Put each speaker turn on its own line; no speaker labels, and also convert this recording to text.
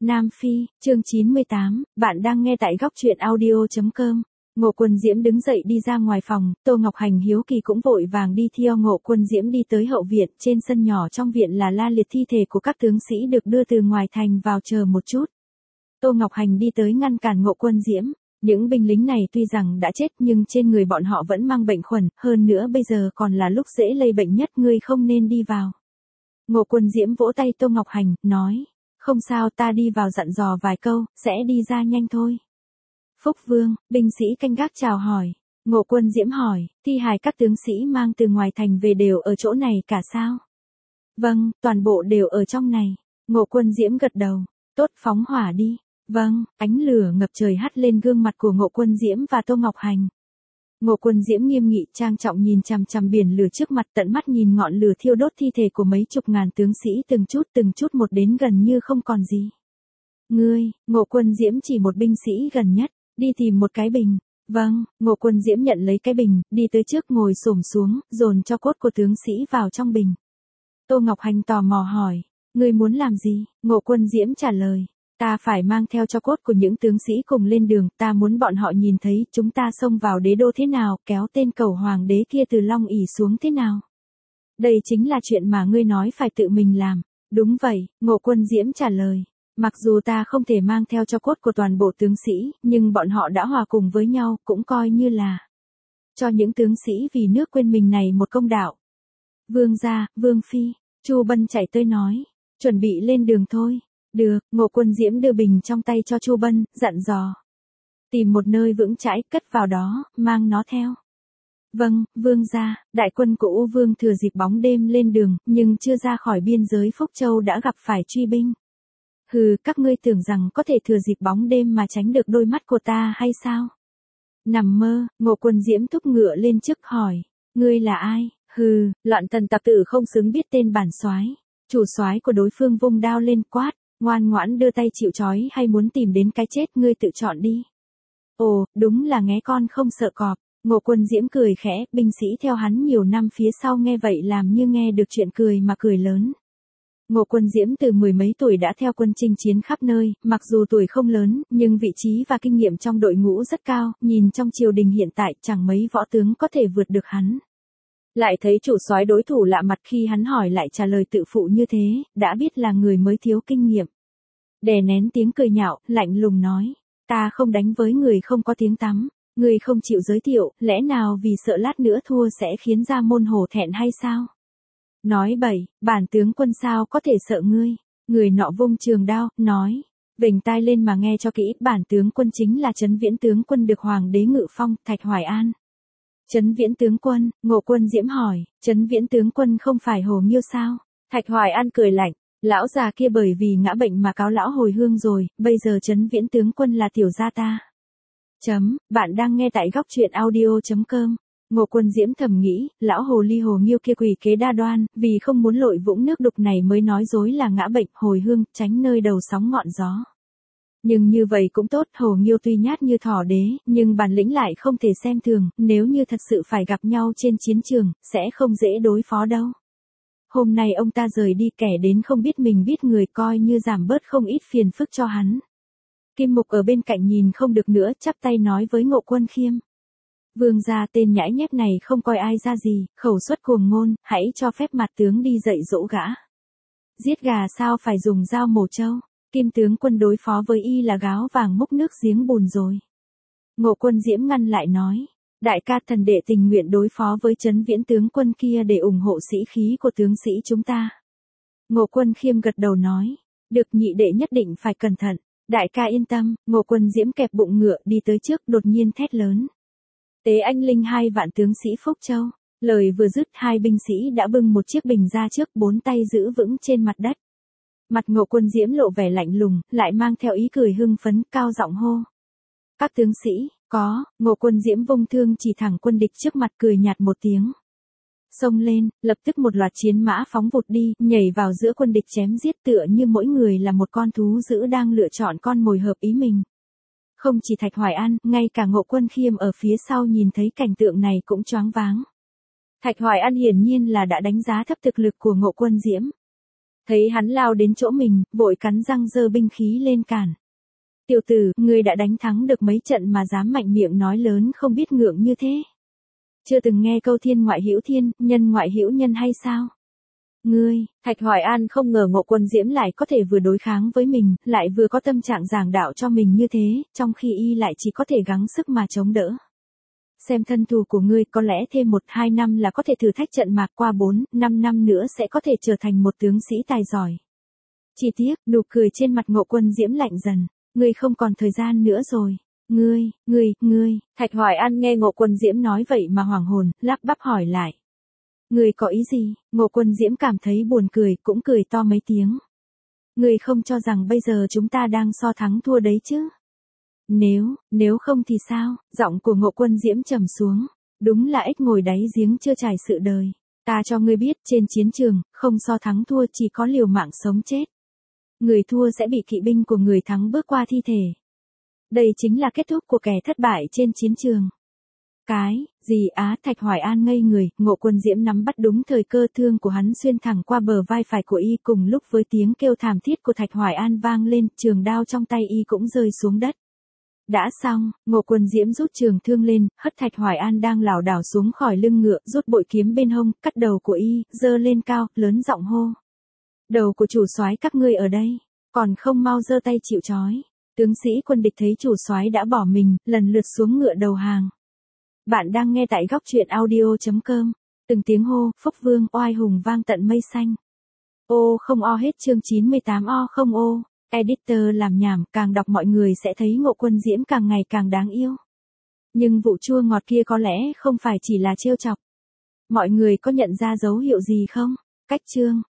Nam Phi, chương 98, bạn đang nghe tại góc truyện audio.com. Ngộ Quân Diễm đứng dậy đi ra ngoài phòng, Tô Ngọc Hành hiếu kỳ cũng vội vàng đi theo Ngộ Quân Diễm đi tới hậu viện, trên sân nhỏ trong viện là la liệt thi thể của các tướng sĩ được đưa từ ngoài thành vào, chờ một chút. Tô Ngọc Hành đi tới ngăn cản Ngộ Quân Diễm. Những binh lính này tuy rằng đã chết nhưng trên người bọn họ vẫn mang bệnh khuẩn, hơn nữa bây giờ còn là lúc dễ lây bệnh nhất, ngươi không nên đi vào. Ngộ Quân Diễm vỗ tay Tô Ngọc Hành, nói, không sao, ta đi vào dặn dò vài câu, sẽ đi ra nhanh thôi. Phúc Vương, binh sĩ canh gác chào hỏi. Ngộ Quân Diễm hỏi, thi hài các tướng sĩ mang từ ngoài thành về đều ở chỗ này cả sao? Vâng, toàn bộ đều ở trong này. Ngộ Quân Diễm gật đầu, tốt, phóng hỏa đi. Vâng, ánh lửa ngập trời hắt lên gương mặt của Ngộ Quân Diễm và Tô Ngọc Hành. Ngộ Quân Diễm nghiêm nghị trang trọng nhìn chằm chằm biển lửa trước mặt, tận mắt nhìn ngọn lửa thiêu đốt thi thể của mấy chục ngàn tướng sĩ từng chút một đến gần như không còn gì. Ngươi, Ngộ Quân Diễm chỉ một binh sĩ gần nhất, đi tìm một cái bình. Vâng, Ngộ Quân Diễm nhận lấy cái bình, đi tới trước ngồi xổm xuống, dồn cho cốt của tướng sĩ vào trong bình. Tô Ngọc Hành tò mò hỏi, ngươi muốn làm gì? Ngộ Quân Diễm trả lời, ta phải mang theo cho cốt của những tướng sĩ cùng lên đường, ta muốn bọn họ nhìn thấy chúng ta xông vào đế đô thế nào, kéo tên cầu hoàng đế kia từ Long ỷ xuống thế nào. Đây chính là chuyện mà ngươi nói phải tự mình làm. Đúng vậy, Ngộ Quân Diễm trả lời. Mặc dù ta không thể mang theo cho cốt của toàn bộ tướng sĩ, nhưng bọn họ đã hòa cùng với nhau, cũng coi như là cho những tướng sĩ vì nước quên mình này một công đạo. Vương gia, Vương phi, Chu Bân chạy tới nói, chuẩn bị lên đường thôi. Được, Ngộ Quân Diễm đưa bình trong tay cho Chu Bân, dặn dò. Tìm một nơi vững chãi, cất vào đó, mang nó theo. Vâng, vương gia, đại quân của U Vương thừa dịp bóng đêm lên đường, nhưng chưa ra khỏi biên giới Phúc Châu đã gặp phải truy binh. Hừ, các ngươi tưởng rằng có thể thừa dịp bóng đêm mà tránh được đôi mắt của ta hay sao? Nằm mơ, Ngộ Quân Diễm thúc ngựa lên trước hỏi, ngươi là ai? Hừ, loạn thần tặc tử không xứng biết tên bản soái. Chủ soái của đối phương vung đao lên quát, ngoan ngoãn đưa tay chịu trói hay muốn tìm đến cái chết, ngươi tự chọn đi. Ồ, đúng là nghé con không sợ cọp. Ngộ Quân Diễm cười khẽ, binh sĩ theo hắn nhiều năm phía sau nghe vậy làm như nghe được chuyện cười mà cười lớn. Ngộ Quân Diễm từ mười mấy tuổi đã theo quân chinh chiến khắp nơi, mặc dù tuổi không lớn, nhưng vị trí và kinh nghiệm trong đội ngũ rất cao, nhìn trong triều đình hiện tại chẳng mấy võ tướng có thể vượt được hắn. Lại thấy chủ soái đối thủ lạ mặt khi hắn hỏi lại trả lời tự phụ như thế, đã biết là người mới thiếu kinh nghiệm. Đè nén tiếng cười nhạo, lạnh lùng nói, ta không đánh với người không có tiếng tăm, người không chịu giới thiệu, lẽ nào vì sợ lát nữa thua sẽ khiến ra môn hổ thẹn hay sao? Nói bậy, bản tướng quân sao có thể sợ ngươi? Người nọ vung trường đao, nói, vểnh tai lên mà nghe cho kỹ, bản tướng quân chính là Trấn Viễn tướng quân được hoàng đế ngự phong, Thạch Hoài An. Trấn Viễn tướng quân, Ngộ Quân Diễm hỏi, Trấn Viễn tướng quân không phải Hồ Nghiêu sao? Thạch Hoài An cười lạnh, lão già kia bởi vì ngã bệnh mà cáo lão hồi hương rồi, bây giờ Trấn Viễn tướng quân là tiểu gia ta. Bạn đang nghe tại góc truyện audio.com. Ngộ Quân Diễm thầm nghĩ, lão hồ ly Hồ Nghiêu kia quỷ kế đa đoan, vì không muốn lội vũng nước đục này mới nói dối là ngã bệnh, hồi hương, tránh nơi đầu sóng ngọn gió. Nhưng như vậy cũng tốt, Hồ Nghiêu tuy nhát như thỏ đế, nhưng bản lĩnh lại không thể xem thường, nếu như thật sự phải gặp nhau trên chiến trường, sẽ không dễ đối phó đâu. Hôm nay ông ta rời đi, kẻ đến không biết mình biết người, coi như giảm bớt không ít phiền phức cho hắn. Kim Mục ở bên cạnh nhìn không được nữa, chắp tay nói với Ngộ Quân Khiêm. Vương gia, tên nhãi nhép này không coi ai ra gì, khẩu suất cuồng ngôn, hãy cho phép mặt tướng đi dạy dỗ gã. Giết gà sao phải dùng dao mổ trâu, Kim tướng quân đối phó với y là gáo vàng múc nước giếng bùn rồi. Ngộ Quân Diễm ngăn lại nói, đại ca thần đệ tình nguyện đối phó với Trấn Viễn tướng quân kia để ủng hộ sĩ khí của tướng sĩ chúng ta. Ngộ Quân Khiêm gật đầu nói, được, nhị đệ nhất định phải cẩn thận. Đại ca yên tâm. Ngộ Quân Diễm kẹp bụng ngựa đi tới trước, đột nhiên thét lớn. Tế anh linh 2 vạn tướng sĩ Phúc Châu. Lời vừa dứt, 2 binh sĩ đã bưng một chiếc bình ra trước, 4 tay giữ vững trên mặt đất. Mặt Ngộ Quân Diễm lộ vẻ lạnh lùng, lại mang theo ý cười hưng phấn, cao giọng hô. Các tướng sĩ, có. Ngộ Quân Diễm vung thương chỉ thẳng quân địch trước mặt, cười nhạt một tiếng. Xông lên, lập tức một loạt chiến mã phóng vụt đi, nhảy vào giữa quân địch chém giết, tựa như mỗi người là một con thú dữ đang lựa chọn con mồi hợp ý mình. Không chỉ Thạch Hoài An, ngay cả Ngộ Quân Khiêm ở phía sau nhìn thấy cảnh tượng này cũng choáng váng. Thạch Hoài An hiển nhiên là đã đánh giá thấp thực lực của Ngộ Quân Diễm. Thấy hắn lao đến chỗ mình, vội cắn răng giơ binh khí lên cản. Tiểu tử, ngươi đã đánh thắng được mấy trận mà dám mạnh miệng nói lớn không biết ngượng như thế. Chưa từng nghe câu thiên ngoại hữu thiên, nhân ngoại hữu nhân hay sao? Ngươi, Thạch Hoài An không ngờ Ngộ Quân Diễm lại có thể vừa đối kháng với mình, lại vừa có tâm trạng giảng đạo cho mình như thế, trong khi y lại chỉ có thể gắng sức mà chống đỡ. Xem thân thủ của ngươi, có lẽ thêm 1-2 năm là có thể thử thách trận mạc, qua 4-5 năm nữa sẽ có thể trở thành một tướng sĩ tài giỏi. Chỉ tiếc, nụ cười trên mặt Ngộ Quân Diễm lạnh dần. Ngươi không còn thời gian nữa rồi. Ngươi. Thạch Hoài An nghe Ngộ Quân Diễm nói vậy mà hoảng hồn, lắp bắp hỏi lại. Ngươi có ý gì? Ngộ Quân Diễm cảm thấy buồn cười, cũng cười to mấy tiếng. Ngươi không cho rằng bây giờ chúng ta đang so thắng thua đấy chứ? Nếu không thì sao? Giọng của Ngộ Quân Diễm trầm xuống. Đúng là ếch ngồi đáy giếng chưa trải sự đời. Ta cho ngươi biết, trên chiến trường, không so thắng thua, chỉ có liều mạng sống chết. Người thua sẽ bị kỵ binh của người thắng bước qua thi thể. Đây chính là kết thúc của kẻ thất bại trên chiến trường. Cái gì á? Thạch Hoài An ngây người, Ngộ Quân Diễm nắm bắt đúng thời cơ, thương của hắn xuyên thẳng qua bờ vai phải của y, cùng lúc với tiếng kêu thảm thiết của Thạch Hoài An vang lên, trường đao trong tay y cũng rơi xuống đất. Đã xong, Ngộ Quân Diễm rút trường thương lên, hất Thạch Hoài An đang lảo đảo xuống khỏi lưng ngựa, rút bội kiếm bên hông, cắt đầu của y, giơ lên cao, lớn giọng hô. Đầu của chủ soái các ngươi ở đây, còn không mau giơ tay chịu trói. Tướng sĩ quân địch thấy chủ soái đã bỏ mình, lần lượt xuống ngựa đầu hàng. Bạn đang nghe tại góc truyện audio.com. Từng tiếng hô, Phúc Vương, oai hùng vang tận mây xanh. Ô không o hết chương 98 o không ô. Editor làm nhảm, càng đọc mọi người sẽ thấy Ngộ Quân Diễm càng ngày càng đáng yêu. Nhưng vụ chua ngọt kia có lẽ không phải chỉ là trêu chọc. Mọi người có nhận ra dấu hiệu gì không? Cách chương.